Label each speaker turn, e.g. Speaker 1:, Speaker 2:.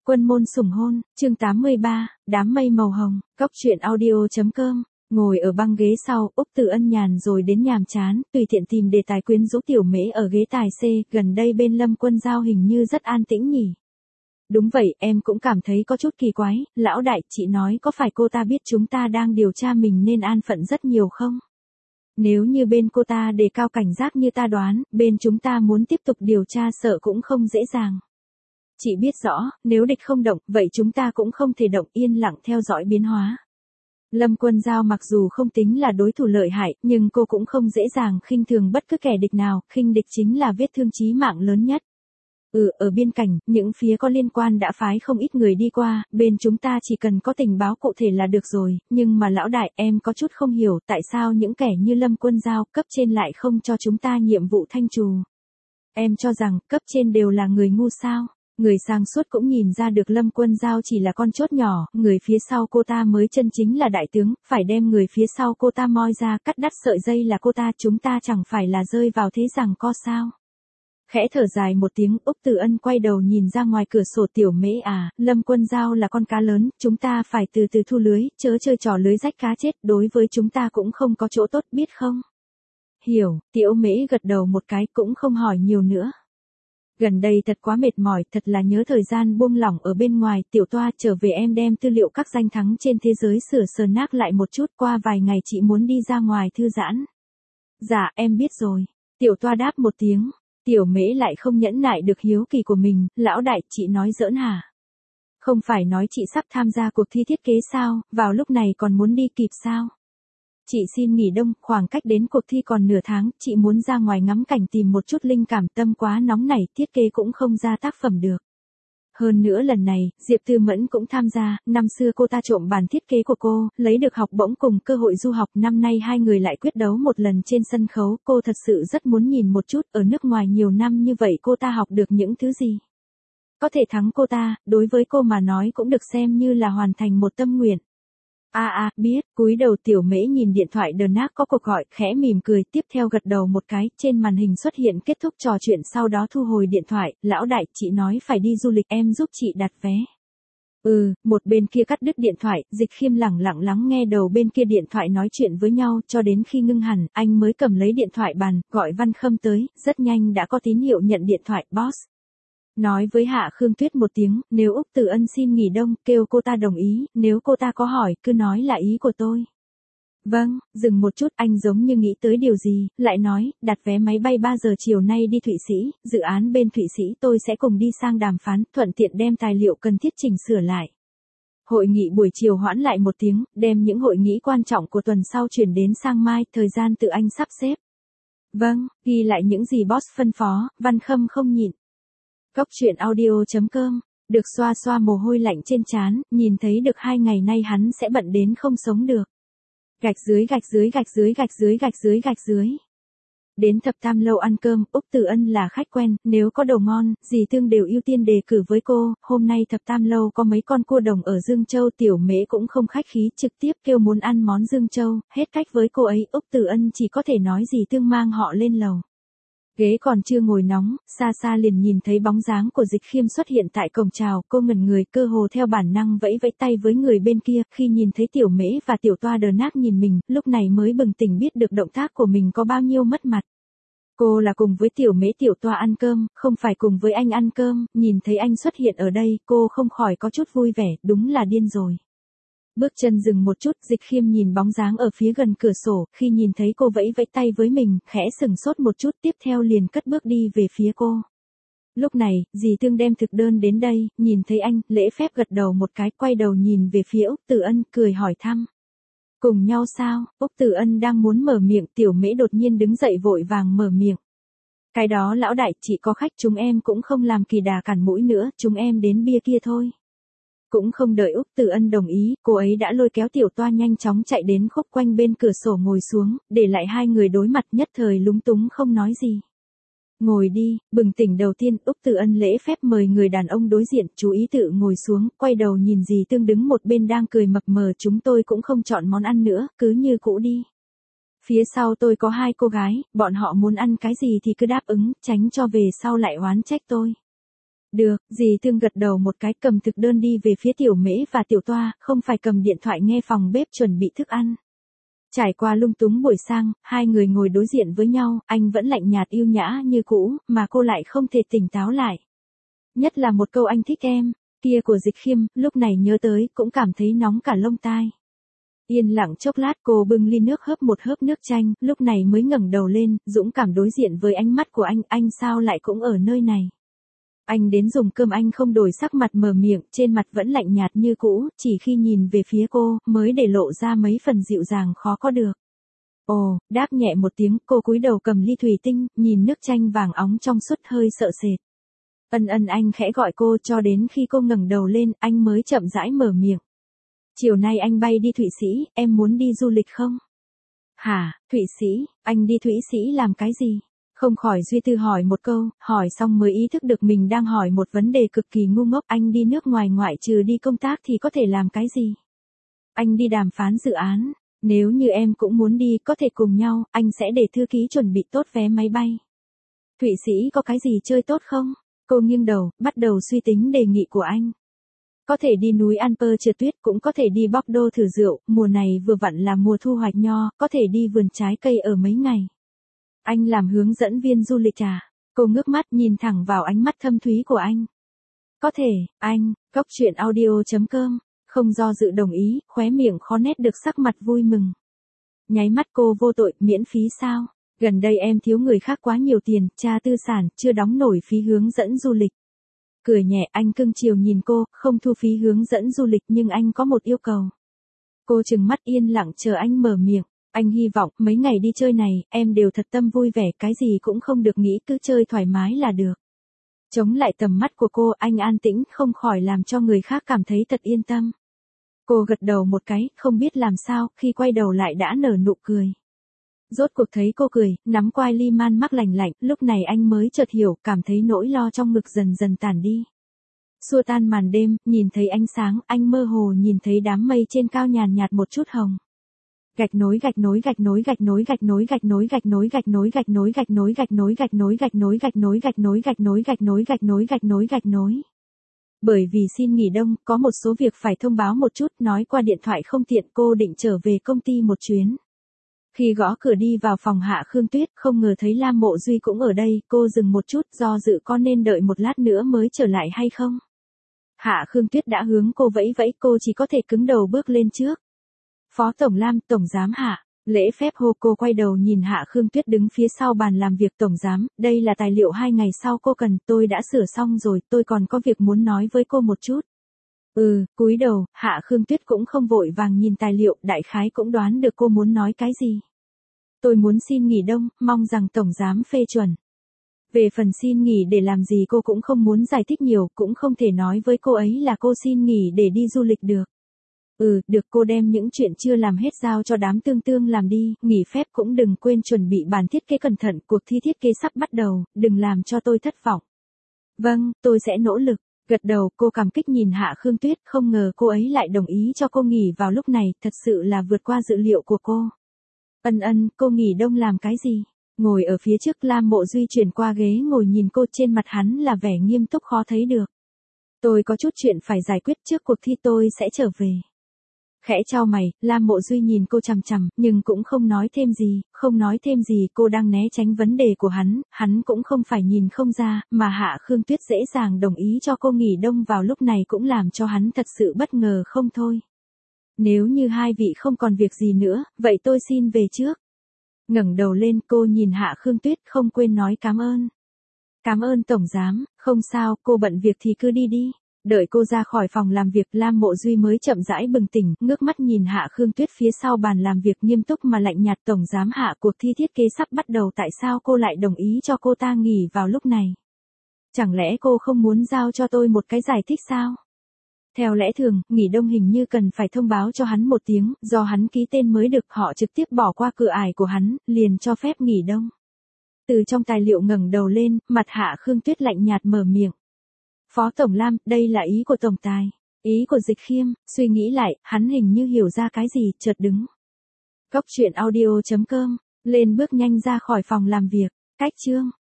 Speaker 1: Quân môn sủng hôn, chương 83, đám mây màu hồng, cóc truyện audio.com. Ngồi ở băng ghế sau, Úc Từ Ân nhàn rồi đến nhàm chán, tùy tiện tìm đề tài quyến rũ Tiểu Mễ ở ghế tài C, gần đây bên Lâm Quân Giao hình như rất an tĩnh nhỉ. Đúng vậy, em cũng cảm thấy có chút kỳ quái, lão đại, chị nói có phải cô ta biết chúng ta đang điều tra mình nên an phận rất nhiều không? Nếu như bên cô ta đề cao cảnh giác như ta đoán, bên chúng ta muốn tiếp tục điều tra sợ cũng không dễ dàng. Chị biết rõ, nếu địch không động, vậy chúng ta cũng không thể động, yên lặng theo dõi biến hóa. Lâm Quân Giao mặc dù không tính là đối thủ lợi hại, nhưng cô cũng không dễ dàng khinh thường bất cứ kẻ địch nào, khinh địch chính là vết thương chí mạng lớn nhất. Ở biên cảnh, những phía có liên quan đã phái không ít người đi qua, bên chúng ta chỉ cần có tình báo cụ thể là được rồi, nhưng mà lão đại, em có chút không hiểu tại sao những kẻ như Lâm Quân Giao cấp trên lại không cho chúng ta nhiệm vụ thanh trù. Em cho rằng, cấp trên đều là người ngu sao? Người sáng suốt cũng nhìn ra được Lâm Quân Giao chỉ là con chốt nhỏ, người phía sau cô ta mới chân chính là đại tướng, phải đem người phía sau cô ta moi ra, cắt đứt sợi dây là cô ta, chúng ta chẳng phải là rơi vào thế giằng co sao. Khẽ thở dài một tiếng, Úc Từ Ân quay đầu nhìn ra ngoài cửa sổ. Tiểu Mễ à, Lâm Quân Giao là con cá lớn, chúng ta phải từ từ thu lưới, chớ chơi trò lưới rách cá chết, đối với chúng ta cũng không có chỗ tốt, biết không? Hiểu, Tiểu Mễ gật đầu một cái, cũng không hỏi nhiều nữa. Gần đây thật quá mệt mỏi, thật là nhớ thời gian buông lỏng ở bên ngoài. Tiểu Toa, trở về em đem tư liệu các danh thắng trên thế giới sửa sờ nát lại một chút, qua vài ngày chị muốn đi ra ngoài thư giãn. Dạ, em biết rồi. Tiểu Toa đáp một tiếng. Tiểu Mễ lại không nhẫn nại được hiếu kỳ của mình, lão đại, chị nói giỡn hả? Không phải nói chị sắp tham gia cuộc thi thiết kế sao, vào lúc này còn muốn đi kịp sao? Chị xin nghỉ đông, khoảng cách đến cuộc thi còn nửa tháng, chị muốn ra ngoài ngắm cảnh tìm một chút linh cảm, tâm quá nóng nảy, thiết kế cũng không ra tác phẩm được. Hơn nữa lần này, Diệp Tư Mẫn cũng tham gia, năm xưa cô ta trộm bản thiết kế của cô, lấy được học bổng cùng cơ hội du học, năm nay hai người lại quyết đấu một lần trên sân khấu, cô thật sự rất muốn nhìn một chút, ở nước ngoài nhiều năm như vậy cô ta học được những thứ gì. Có thể thắng cô ta, đối với cô mà nói cũng được xem như là hoàn thành một tâm nguyện. Biết, cúi đầu. Tiểu Mễ nhìn điện thoại đờ nát có cuộc gọi, khẽ mỉm cười, tiếp theo gật đầu một cái, trên màn hình xuất hiện kết thúc trò chuyện, sau đó thu hồi điện thoại. Lão đại, chị nói phải đi du lịch, em giúp chị đặt vé. Một bên kia cắt đứt điện thoại, Dịch Khiêm lẳng lặng lắng nghe đầu bên kia điện thoại nói chuyện với nhau, cho đến khi ngưng hẳn, anh mới cầm lấy điện thoại bàn, gọi Văn Khâm tới, rất nhanh đã có tín hiệu nhận điện thoại. Boss. Nói với Hạ Khương Tuyết một tiếng, nếu Úc Từ Ân xin nghỉ đông, kêu cô ta đồng ý, nếu cô ta có hỏi, cứ nói là ý của tôi. Vâng, dừng một chút, anh giống như nghĩ tới điều gì, lại nói, đặt vé máy bay 3 giờ chiều nay đi Thụy Sĩ, dự án bên Thụy Sĩ tôi sẽ cùng đi sang đàm phán, thuận tiện đem tài liệu cần thiết chỉnh sửa lại. Hội nghị buổi chiều hoãn lại một tiếng, đem những hội nghị quan trọng của tuần sau chuyển đến sang mai, thời gian tự anh sắp xếp. Vâng, ghi lại những gì boss phân phó, Văn Khâm không nhịn. Cóc truyện audio.com, được xoa xoa mồ hôi lạnh trên trán, nhìn thấy được 2 ngày nay hắn sẽ bận đến không sống được. Gạch dưới. Đến Thập Tam Lâu ăn cơm, Úc Từ Ân là khách quen, nếu có đồ ngon, dì Tương đều ưu tiên đề cử với cô, hôm nay Thập Tam Lâu có mấy con cua đồng ở Dương Châu, Tiểu Mễ cũng không khách khí, trực tiếp kêu muốn ăn món Dương Châu, hết cách với cô ấy, Úc Từ Ân chỉ có thể nói dì Tương mang họ lên lầu. Ghế còn chưa ngồi nóng, xa xa liền nhìn thấy bóng dáng của Dịch Khiêm xuất hiện tại cổng chào, cô ngẩn người, cơ hồ theo bản năng vẫy vẫy tay với người bên kia, khi nhìn thấy Tiểu Mễ và Tiểu Toa đờ nát nhìn mình, lúc này mới bừng tỉnh biết được động tác của mình có bao nhiêu mất mặt. Cô là cùng với Tiểu Mễ Tiểu Toa ăn cơm, không phải cùng với anh ăn cơm, nhìn thấy anh xuất hiện ở đây, cô không khỏi có chút vui vẻ, đúng là điên rồi. Bước chân dừng một chút, Dịch Khiêm nhìn bóng dáng ở phía gần cửa sổ, khi nhìn thấy cô vẫy vẫy tay với mình, khẽ sừng sốt một chút, tiếp theo liền cất bước đi về phía cô. Lúc này, dì Tương đem thực đơn đến đây, nhìn thấy anh, lễ phép gật đầu một cái, quay đầu nhìn về phía Úc Từ Ân, cười hỏi thăm. Cùng nhau sao? Úc Từ Ân đang muốn mở miệng, Tiểu Mễ đột nhiên đứng dậy vội vàng mở miệng. Cái đó lão đại, chỉ có khách, chúng em cũng không làm kỳ đà cản mũi nữa, chúng em đến bia kia thôi. Cũng không đợi Úc Từ Ân đồng ý, cô ấy đã lôi kéo Tiểu Toa nhanh chóng chạy đến khúc quanh bên cửa sổ ngồi xuống, để lại hai người đối mặt, nhất thời lúng túng không nói gì. Ngồi đi, bừng tỉnh đầu tiên, Úc Từ Ân lễ phép mời người đàn ông đối diện, chú ý tự ngồi xuống, quay đầu nhìn dì Tương đứng một bên đang cười mập mờ, chúng tôi cũng không chọn món ăn nữa, cứ như cũ đi. Phía sau tôi có 2 cô gái, bọn họ muốn ăn cái gì thì cứ đáp ứng, tránh cho về sau lại oán trách tôi. Được, dì Thương gật đầu một cái, cầm thực đơn đi về phía Tiểu Mễ và Tiểu Toa, không phải cầm điện thoại nghe phòng bếp chuẩn bị thức ăn. Trải qua lung túng buổi sang, hai người ngồi đối diện với nhau, anh vẫn lạnh nhạt yêu nhã như cũ, mà cô lại không thể tỉnh táo lại. Nhất là một câu anh thích em, kia của Dịch Khiêm, lúc này nhớ tới, cũng cảm thấy nóng cả lông tai. Yên lặng chốc lát cô bưng ly nước hớp một hớp nước chanh, lúc này mới ngẩng đầu lên, dũng cảm đối diện với ánh mắt của anh sao lại cũng ở nơi này. Anh đến dùng cơm, anh không đổi sắc mặt mở miệng, trên mặt vẫn lạnh nhạt như cũ, chỉ khi nhìn về phía cô, mới để lộ ra mấy phần dịu dàng khó có được. Ồ, đáp nhẹ một tiếng, cô cúi đầu cầm ly thủy tinh, nhìn nước chanh vàng óng trong suốt hơi sợ sệt. Anh khẽ gọi cô cho đến khi cô ngẩng đầu lên, anh mới chậm rãi mở miệng. Chiều nay anh bay đi Thụy Sĩ, em muốn đi du lịch không? Hả, Thụy Sĩ, anh đi Thụy Sĩ làm cái gì? Không khỏi suy tư hỏi một câu, hỏi xong mới ý thức được mình đang hỏi một vấn đề cực kỳ ngu ngốc. Anh đi nước ngoài ngoại trừ đi công tác thì có thể làm cái gì? Anh đi đàm phán dự án, nếu như em cũng muốn đi có thể cùng nhau, anh sẽ để thư ký chuẩn bị tốt vé máy bay. Thụy Sĩ có cái gì chơi tốt không? Cô nghiêng đầu, bắt đầu suy tính đề nghị của anh. Có thể đi núi Alper trượt tuyết, cũng có thể đi Bordeaux thử rượu, mùa này vừa vặn là mùa thu hoạch nho, có thể đi vườn trái cây ở mấy ngày. Anh làm hướng dẫn viên du lịch à? Cô ngước mắt nhìn thẳng vào ánh mắt thâm thúy của anh. Có thể, anh, Cốc Truyện Audio.com, không do dự đồng ý, khóe miệng khó nét được sắc mặt vui mừng. Nháy mắt cô vô tội, miễn phí sao? Gần đây em thiếu người khác quá nhiều tiền, cha tư sản, chưa đóng nổi phí hướng dẫn du lịch. Cười nhẹ, anh cưng chiều nhìn cô, không thu phí hướng dẫn du lịch nhưng anh có một yêu cầu. Cô trừng mắt yên lặng chờ anh mở miệng. Anh hy vọng mấy ngày đi chơi này, em đều thật tâm vui vẻ, cái gì cũng không được nghĩ, cứ chơi thoải mái là được. Chống lại tầm mắt của cô, anh an tĩnh, không khỏi làm cho người khác cảm thấy thật yên tâm. Cô gật đầu một cái, không biết làm sao, khi quay đầu lại đã nở nụ cười. Rốt cuộc thấy cô cười, nắm quai ly man mắc lành lạnh, lúc này anh mới chợt hiểu, cảm thấy nỗi lo trong ngực dần dần tản đi. Xua tan màn đêm, nhìn thấy ánh sáng, anh mơ hồ nhìn thấy đám mây trên cao nhàn nhạt một chút hồng. Gạch nối gạch nối gạch nối gạch nối gạch nối gạch nối gạch nối gạch nối gạch nối gạch nối gạch nối gạch nối gạch nối gạch nối gạch nối gạch nối gạch nối gạch nối gạch nối gạch nối. Bởi vì xin nghỉ đông, có một số việc phải thông báo một chút, nói qua điện thoại không tiện, cô định trở về công ty một chuyến. Khi gõ cửa đi vào phòng Hạ Khương Tuyết, không ngờ thấy Lam Mộ Duy cũng ở đây, cô dừng một chút, do dự có nên đợi một lát nữa mới trở lại hay không. Hạ Khương Tuyết đã hướng cô vẫy vẫy, cô chỉ có thể cứng đầu bước lên trước. Phó Tổng Lam, Tổng Giám Hạ, lễ phép hô. Cô quay đầu nhìn Hạ Khương Tuyết đứng phía sau bàn làm việc. Tổng Giám, đây là tài liệu 2 ngày sau cô cần, tôi đã sửa xong rồi, tôi còn có việc muốn nói với cô một chút. Cúi đầu, Hạ Khương Tuyết cũng không vội vàng nhìn tài liệu, đại khái cũng đoán được cô muốn nói cái gì. Tôi muốn xin nghỉ đông, mong rằng Tổng Giám phê chuẩn. Về phần xin nghỉ để làm gì cô cũng không muốn giải thích nhiều, cũng không thể nói với cô ấy là cô xin nghỉ để đi du lịch được. Được, cô đem những chuyện chưa làm hết giao cho đám tương làm đi, nghỉ phép cũng đừng quên chuẩn bị bản thiết kế cẩn thận, cuộc thi thiết kế sắp bắt đầu, đừng làm cho tôi thất vọng. Vâng, tôi sẽ nỗ lực. Gật đầu, cô cảm kích nhìn Hạ Khương Tuyết, không ngờ cô ấy lại đồng ý cho cô nghỉ vào lúc này, thật sự là vượt qua dự liệu của cô. Cô nghỉ đông làm cái gì? Ngồi ở phía trước, Lam Mộ Duy chuyển qua ghế ngồi nhìn cô, trên mặt hắn là vẻ nghiêm túc khó thấy được. Tôi có chút chuyện phải giải quyết trước cuộc thi, tôi sẽ trở về. Khẽ chau mày, Lam Mộ Duy nhìn cô chằm chằm, nhưng cũng không nói thêm gì, cô đang né tránh vấn đề của hắn cũng không phải nhìn không ra, mà Hạ Khương Tuyết dễ dàng đồng ý cho cô nghỉ đông vào lúc này cũng làm cho hắn thật sự bất ngờ không thôi. Nếu như hai vị không còn việc gì nữa, vậy tôi xin về trước. Ngẩng đầu lên, cô nhìn Hạ Khương Tuyết, không quên nói cảm ơn. Cảm ơn Tổng Giám, không sao, cô bận việc thì cứ đi đi. Đợi cô ra khỏi phòng làm việc, Lam Mộ Duy mới chậm rãi bừng tỉnh, ngước mắt nhìn Hạ Khương Tuyết phía sau bàn làm việc, nghiêm túc mà lạnh nhạt. Tổng Giám Hạ, cuộc thi thiết kế sắp bắt đầu, tại sao cô lại đồng ý cho cô ta nghỉ vào lúc này? Chẳng lẽ cô không muốn giao cho tôi một cái giải thích sao? Theo lẽ thường, nghỉ đông hình như cần phải thông báo cho hắn một tiếng, do hắn ký tên mới được, họ trực tiếp bỏ qua cửa ải của hắn, liền cho phép nghỉ đông. Từ trong tài liệu ngẩng đầu lên, mặt Hạ Khương Tuyết lạnh nhạt mở miệng. Phó Tổng Lam, đây là ý của Tổng Tài. Ý của Dịch Khiêm. Suy nghĩ lại, hắn hình như hiểu ra cái gì, chợt đứng. Cốc Truyện Audio.com, lên bước nhanh ra khỏi phòng làm việc. Cách chương